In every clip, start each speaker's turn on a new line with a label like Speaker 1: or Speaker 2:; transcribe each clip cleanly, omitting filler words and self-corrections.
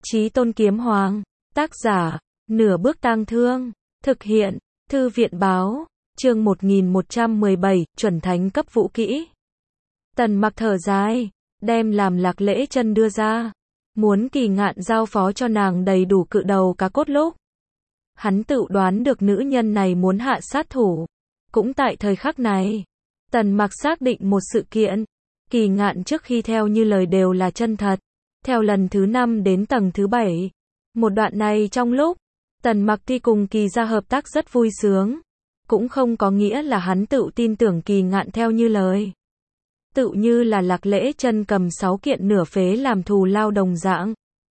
Speaker 1: Chí Tôn Kiếm Hoàng, tác giả, Nửa Bước Tang Thương, thực hiện, Thư viện Báo, chương 1117, chuẩn thánh cấp vũ kỹ. Tần Mặc thở dài, đem làm Lạc Lễ Chân đưa ra, muốn Kỳ Ngạn giao phó cho nàng đầy đủ cự đầu cá cốt lúc. Hắn tự đoán được nữ nhân này muốn hạ sát thủ. Cũng tại thời khắc này, Tần Mặc xác định một sự kiện, Kỳ Ngạn trước khi theo như lời đều là chân thật. Theo lần thứ 5 đến tầng thứ 7, một đoạn này trong lúc Tần Mặc thi cùng Kỳ gia hợp tác rất vui sướng, cũng không có nghĩa là hắn tự tin tưởng Kỳ Ngạn theo như lời. Tự như là Lạc Lễ Chân cầm 6 kiện nửa phế làm thù lao đồng dạng.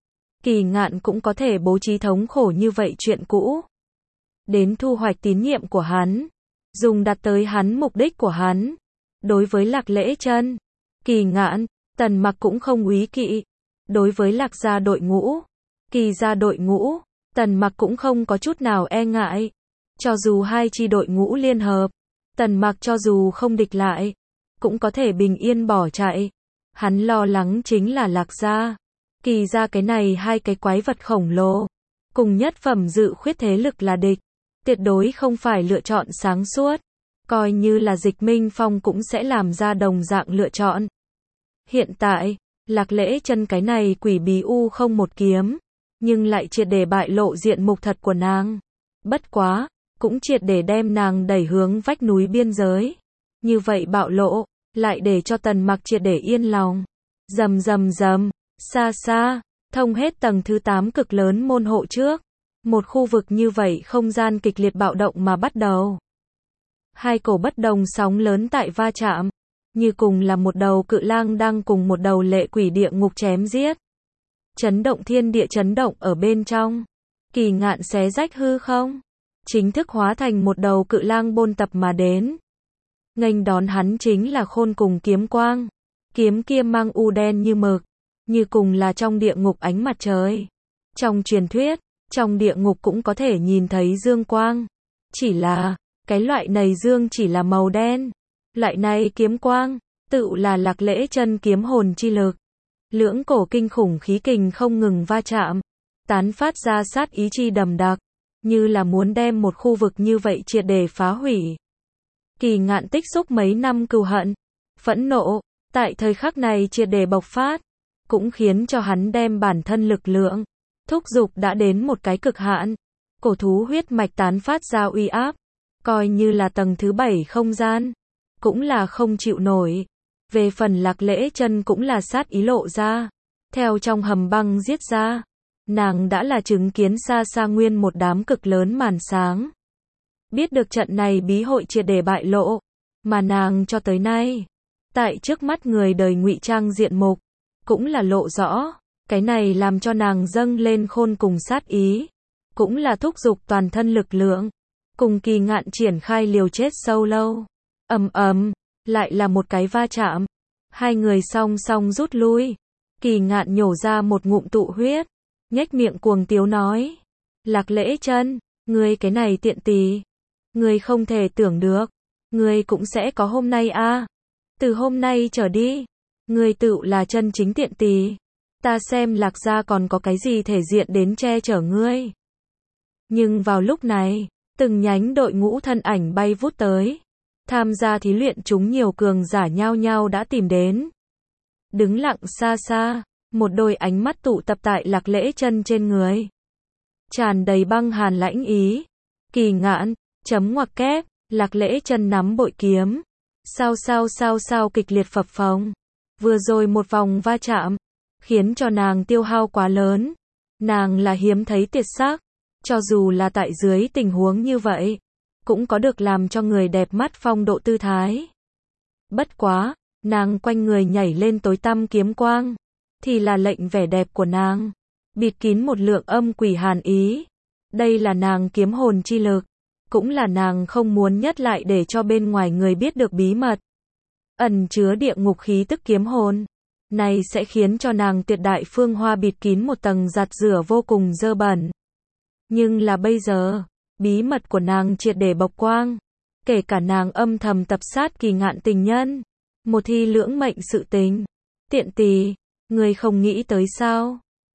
Speaker 1: Kỳ Ngạn cũng có thể bố trí thống khổ như vậy chuyện cũ. Đến thu hoạch tín nhiệm của hắn, dùng đạt tới hắn mục đích của hắn. Đối với Lạc Lễ Chân, Kỳ Ngạn, Tần Mặc cũng không úy kỵ. Đối với Lạc gia đội ngũ, Kỳ gia đội ngũ, Tần Mặc cũng không có chút nào e ngại. Cho dù hai chi đội ngũ liên hợp, Tần Mặc cho dù không địch lại, cũng có thể bình yên bỏ chạy. Hắn lo lắng chính là Lạc gia, Kỳ gia cái này hai cái quái vật khổng lồ, cùng nhất phẩm dự khuyết thế lực là địch, tuyệt đối không phải lựa chọn sáng suốt. Coi như là Dịch Minh Phong cũng sẽ làm ra đồng dạng lựa chọn. Hiện tại, Lạc Lễ Chân cái này quỷ bí u không một kiếm, nhưng lại triệt để bại lộ diện mục thật của nàng. Bất quá, cũng triệt để đem nàng đẩy hướng vách núi biên giới. Như vậy bạo lộ, lại để cho Tần Mặc triệt để yên lòng. Rầm rầm rầm, xa xa, thông hết tầng thứ 8 cực lớn môn hộ trước. Một khu vực như vậy không gian kịch liệt bạo động mà bắt đầu. Hai cổ bất đồng sóng lớn tại va chạm. Như cùng là một đầu cự lang đang cùng một đầu lệ quỷ địa ngục chém giết. Chấn động thiên địa chấn động ở bên trong. Kỳ Ngạn xé rách hư không, chính thức hóa thành một đầu cự lang bôn tập mà đến. Nghênh đón hắn chính là Khôn Cùng kiếm quang. Kiếm kia mang u đen như mực, như cùng là trong địa ngục ánh mặt trời. Trong truyền thuyết, trong địa ngục cũng có thể nhìn thấy dương quang. Chỉ là, cái loại này dương chỉ là màu đen. Loại này kiếm quang, tự là Lạc Lễ Chân kiếm hồn chi lực. Lưỡng cổ kinh khủng khí kình không ngừng va chạm, tán phát ra sát ý chi đầm đặc, như là muốn đem một khu vực như vậy triệt để phá hủy. Kỳ Ngạn tích xúc mấy năm cừu hận, phẫn nộ, tại thời khắc này triệt để bộc phát, cũng khiến cho hắn đem bản thân lực lượng, thúc dục đã đến một cái cực hạn. Cổ thú huyết mạch tán phát ra uy áp, coi như là tầng thứ 7 không gian, cũng là không chịu nổi. Về phần Lạc Lễ Chân cũng là sát ý lộ ra, theo trong hầm băng giết ra. Nàng đã là chứng kiến xa xa nguyên một đám cực lớn màn sáng. Biết được trận này bí hội triệt để bại lộ, mà nàng cho tới nay, tại trước mắt người đời ngụy trang diện mục, cũng là lộ rõ. Cái này làm cho nàng dâng lên khôn cùng sát ý, cũng là thúc giục toàn thân lực lượng, cùng Kỳ Ngạn triển khai liều chết sâu lâu. Ầm ầm, lại là một cái va chạm. Hai người song song rút lui. Kỳ Ngạn nhổ ra một ngụm tụ huyết, nhếch miệng cuồng tiếu nói: Lạc Lễ Chân, ngươi cái này tiện tỳ, ngươi không thể tưởng được, ngươi cũng sẽ có hôm nay a. Từ hôm nay trở đi, ngươi tự là chân chính tiện tỳ. Ta xem Lạc gia còn có cái gì thể diện đến che chở ngươi. Nhưng vào lúc này, từng nhánh đội ngũ thân ảnh bay vút tới. Tham gia thí luyện chúng nhiều cường giả nhao nhao đã tìm đến. Đứng lặng xa xa, một đôi ánh mắt tụ tập tại Lạc Lễ Chân trên người, tràn đầy băng hàn lãnh ý. Kỳ Ngạn, chấm ngoặc kép, Lạc Lễ Chân nắm bội kiếm. Sao kịch liệt phập phồng. Vừa rồi một vòng va chạm, khiến cho nàng tiêu hao quá lớn. Nàng là hiếm thấy tuyệt sắc, cho dù là tại dưới tình huống như vậy, cũng có được làm cho người đẹp mắt phong độ tư thái. Bất quá, nàng quanh người nhảy lên tối tăm kiếm quang, thì là lệnh vẻ đẹp của nàng, bịt kín một lượng âm quỷ hàn ý. Đây là nàng kiếm hồn chi lực, cũng là nàng không muốn nhất lại để cho bên ngoài người biết được bí mật. Ẩn chứa địa ngục khí tức kiếm hồn, này sẽ khiến cho nàng tuyệt đại phương hoa bịt kín một tầng giặt rửa vô cùng dơ bẩn. Nhưng là bây giờ, bí mật của nàng triệt để bộc quang, kể cả nàng âm thầm tập sát Kỳ Ngạn tình nhân, một thi lưỡng mệnh sự tình. Tiện tỳ, ngươi không nghĩ tới sao?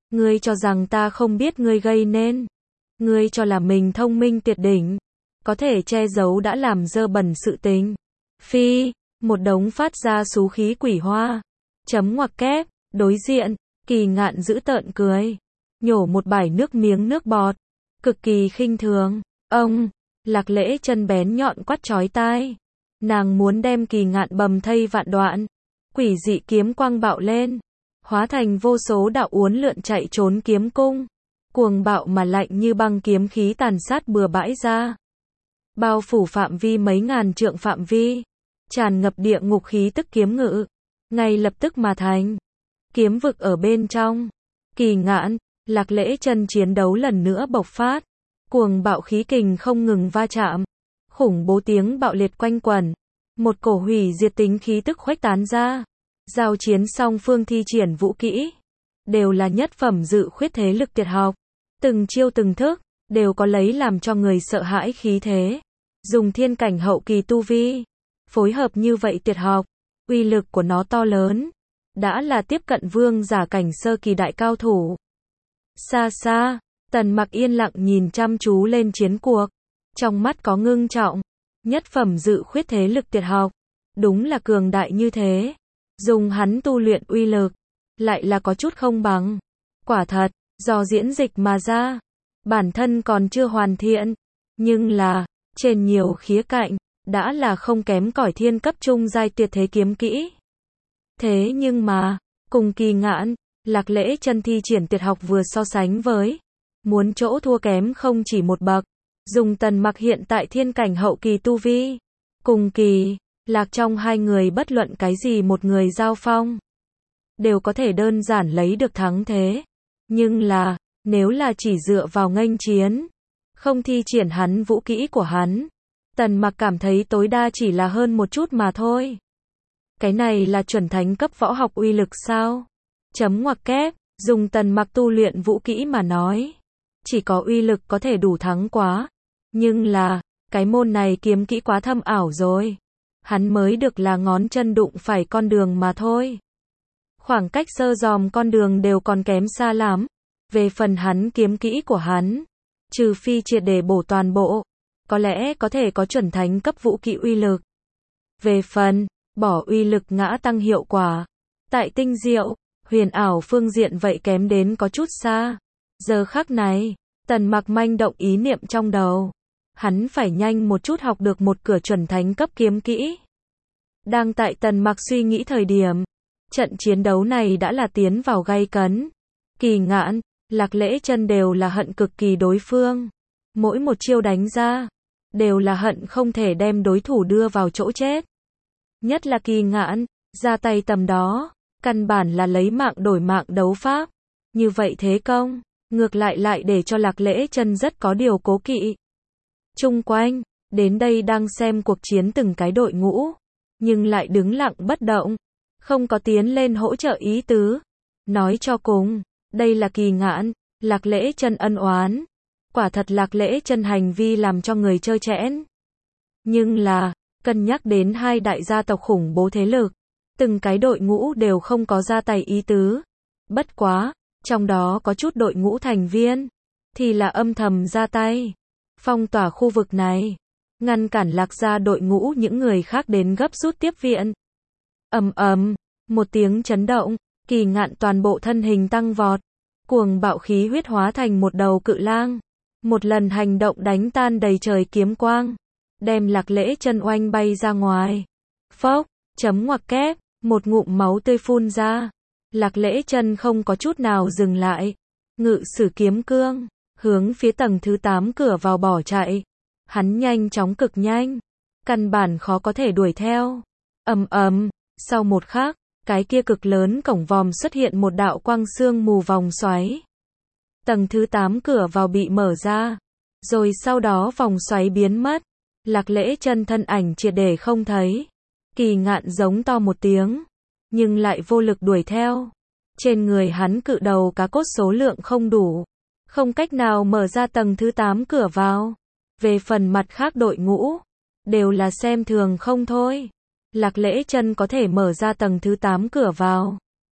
Speaker 1: Ngươi cho rằng ta không biết ngươi gây nên. Ngươi cho là mình thông minh tuyệt đỉnh. Có thể che giấu đã làm dơ bẩn sự tình. Phi, một đống phát ra xú khí quỷ hoa. Chấm ngoặc kép, đối diện, Kỳ Ngạn dữ tợn cười. Nhổ một bãi nước miếng nước bọt. Cực kỳ khinh thường. Ông, Lạc Lễ chân bén nhọn quát chói tai. Nàng muốn đem Kỳ Ngạn bầm thây vạn đoạn. Quỷ dị kiếm quang bạo lên. Hóa thành vô số đạo uốn lượn chạy trốn kiếm cung. Cuồng bạo mà lạnh như băng kiếm khí tàn sát bừa bãi ra. Bao phủ phạm vi mấy ngàn trượng phạm vi. Tràn ngập địa ngục khí tức kiếm ngự. Ngay lập tức mà thành. Kiếm vực ở bên trong. Kỳ Ngạn, Lạc Lễ chân chiến đấu lần nữa bộc phát. Cuồng bạo khí kình không ngừng va chạm. Khủng bố tiếng bạo liệt quanh quẩn. Một cổ hủy diệt tính khí tức khuếch tán ra. Giao chiến song phương thi triển vũ kỹ. Đều là nhất phẩm dự khuyết thế lực tuyệt học. Từng chiêu từng thức, đều có lấy làm cho người sợ hãi khí thế. Dùng thiên cảnh hậu kỳ tu vi. Phối hợp như vậy tuyệt học. Uy lực của nó to lớn. Đã là tiếp cận vương giả cảnh sơ kỳ đại cao thủ. Xa xa, Tần Mặc yên lặng nhìn chăm chú lên chiến cuộc. Trong mắt có ngưng trọng. Nhất phẩm dự khuyết thế lực tuyệt học. Đúng là cường đại như thế. Dùng hắn tu luyện uy lực. Lại là có chút không bằng. Quả thật, do diễn dịch mà ra. Bản thân còn chưa hoàn thiện. Nhưng là, trên nhiều khía cạnh, đã là không kém cỏi thiên cấp trung giai tuyệt thế kiếm kỹ. Thế nhưng mà, cùng Kỳ Ngạn, Lạc Lễ chân thi triển tuyệt học vừa so sánh với. Muốn chỗ thua kém không chỉ một bậc. Dùng Tần Mặc hiện tại thiên cảnh hậu kỳ tu vi. Cùng Kỳ, Lạc trong hai người bất luận cái gì một người giao phong. Đều có thể đơn giản lấy được thắng thế. Nhưng là, nếu là chỉ dựa vào nghênh chiến. Không thi triển hắn vũ kỹ của hắn. Tần Mặc cảm thấy tối đa chỉ là hơn một chút mà thôi. Cái này là chuẩn thánh cấp võ học uy lực sao? Chấm ngoặc kép, dùng Tần Mặc tu luyện vũ kỹ mà nói. Chỉ có uy lực có thể đủ thắng quá. Nhưng là, cái môn này kiếm kỹ quá thâm ảo rồi. Hắn mới được là ngón chân đụng phải con đường mà thôi. Khoảng cách sơ dòm con đường đều còn kém xa lắm. Về phần hắn kiếm kỹ của hắn, trừ phi triệt để bổ toàn bộ, có lẽ có thể có chuẩn thánh cấp vũ kỹ uy lực. Về phần, bỏ uy lực ngã tăng hiệu quả. Tại tinh diệu, huyền ảo phương diện vậy kém đến có chút xa. Giờ khắc này, Tần Mặc manh động ý niệm trong đầu. Hắn phải nhanh một chút học được một cửa chuẩn thánh cấp kiếm kỹ. Đang tại Tần Mặc suy nghĩ thời điểm, trận chiến đấu này đã là tiến vào gay cấn. Kỳ Ngạn, Lạc Lễ chân đều là hận cực kỳ đối phương. Mỗi một chiêu đánh ra, đều là hận không thể đem đối thủ đưa vào chỗ chết. Nhất là Kỳ Ngạn, ra tay tầm đó, căn bản là lấy mạng đổi mạng đấu pháp. Như vậy thế công, ngược lại để cho Lạc Lễ chân rất có điều cố kỵ. Chung quanh, đến đây đang xem cuộc chiến từng cái đội ngũ, nhưng lại đứng lặng bất động, không có tiến lên hỗ trợ ý tứ. Nói cho cùng, đây là Kỳ Ngạn, Lạc Lễ chân ân oán. Quả thật Lạc Lễ chân hành vi làm cho người trơ trẽn. Nhưng là, cân nhắc đến hai đại gia tộc khủng bố thế lực, từng cái đội ngũ đều không có ra tay ý tứ. Bất quá, trong đó có chút đội ngũ thành viên, thì là âm thầm ra tay. Phong tỏa khu vực này, ngăn cản Lạc gia đội ngũ những người khác đến gấp rút tiếp viện. Ầm ầm, một tiếng chấn động, Kỳ Ngạn toàn bộ thân hình tăng vọt, cuồng bạo khí huyết hóa thành một đầu cự lang, một lần hành động đánh tan đầy trời kiếm quang, đem Lạc Lễ chân oanh bay ra ngoài. Phốc, chấm ngoặc kép, một ngụm máu tươi phun ra. Lạc Lễ chân không có chút nào dừng lại, ngự sử kiếm cương, hướng phía tầng thứ 8 cửa vào bỏ chạy. Hắn nhanh chóng cực nhanh, căn bản khó có thể đuổi theo. Ầm ầm, sau một khắc, cái kia cực lớn cổng vòm xuất hiện một đạo quang sương mù vòng xoáy. Tầng thứ 8 cửa vào bị mở ra, rồi sau đó vòng xoáy biến mất. Lạc Lễ chân thân ảnh triệt để không thấy. Kỳ Ngạn giống to một tiếng, nhưng lại vô lực đuổi theo. Trên người hắn cự đầu cá cốt số lượng không đủ, không cách nào mở ra tầng thứ 8 cửa vào. Về phần mặt khác đội ngũ, đều là xem thường không thôi. Lạc Lễ chân có thể mở ra tầng thứ 8 cửa vào.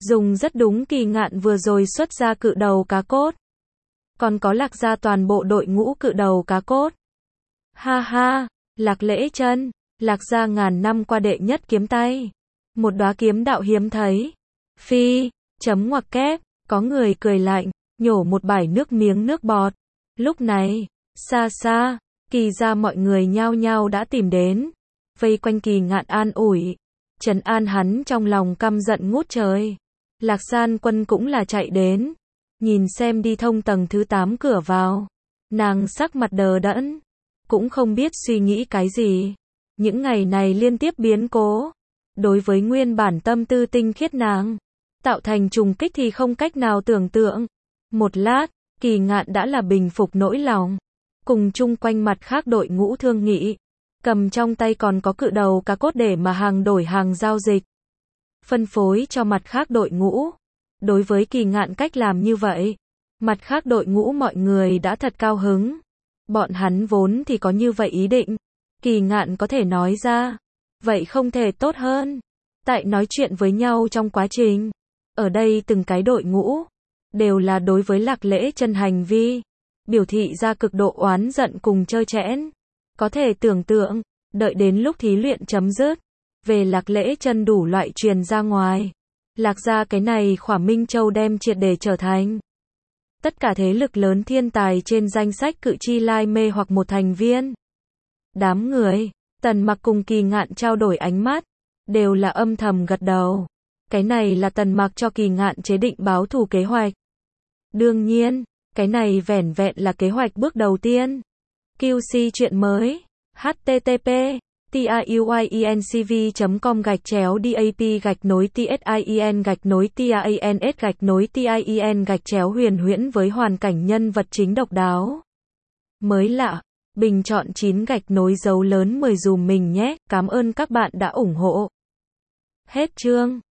Speaker 1: Dùng rất đúng, Kỳ Ngạn vừa rồi xuất ra cự đầu cá cốt. Còn có Lạc gia toàn bộ đội ngũ cự đầu cá cốt. Ha ha, Lạc Lễ Chân, Lạc gia ngàn năm qua đệ nhất kiếm tay. Một đóa kiếm đạo hiếm thấy. Phi, chấm ngoặc kép, có người cười lạnh, nhổ một bãi nước miếng nước bọt. Lúc này, xa xa, Kỳ gia mọi người nhao nhao đã tìm đến. Vây quanh Kỳ Ngạn an ủi. Trấn an hắn trong lòng căm giận ngút trời. Lạc San Quân cũng là chạy đến. Nhìn xem đi thông tầng thứ 8 cửa vào. Nàng sắc mặt đờ đẫn. Cũng không biết suy nghĩ cái gì. Những ngày này liên tiếp biến cố. Đối với nguyên bản tâm tư tinh khiết nàng. Tạo thành trùng kích thì không cách nào tưởng tượng. Một lát, Kỳ Ngạn đã là bình phục nỗi lòng. Cùng chung quanh mặt khác đội ngũ thương nghị. Cầm trong tay còn có cự đầu cá cốt để mà hàng đổi hàng giao dịch. Phân phối cho mặt khác đội ngũ. Đối với Kỳ Ngạn cách làm như vậy, mặt khác đội ngũ mọi người đã thật cao hứng. Bọn hắn vốn thì có như vậy ý định. Kỳ Ngạn có thể nói ra. Vậy không thể tốt hơn. Tại nói chuyện với nhau trong quá trình. Ở đây từng cái đội ngũ. Đều là đối với Lạc Lễ Chân hành vi. Biểu thị ra cực độ oán giận cùng trơ trẽn. Có thể tưởng tượng. Đợi đến lúc thí luyện chấm dứt. Về Lạc Lễ Chân đủ loại truyền ra ngoài. Lạc gia cái này khỏa Minh Châu đem triệt để trở thành. Tất cả thế lực lớn thiên tài trên danh sách cự chi lai mê hoặc một thành viên. Đám người, Tần Mặc cùng Kỳ Ngạn trao đổi ánh mắt. Đều là âm thầm gật đầu. Cái này là Tần Mặc cho Kỳ Ngạn chế định báo thù kế hoạch. Đương nhiên, cái này vẻn vẹn là kế hoạch bước đầu tiên. QC chuyện mới. http tiuyenCV.com/dap-tin-tien-tien-huyền huyễn với hoàn cảnh nhân vật chính độc đáo. Mới lạ, bình chọn 9 dấu lớn 10 dùm mình nhé, cảm ơn các bạn đã ủng hộ. Hết chương.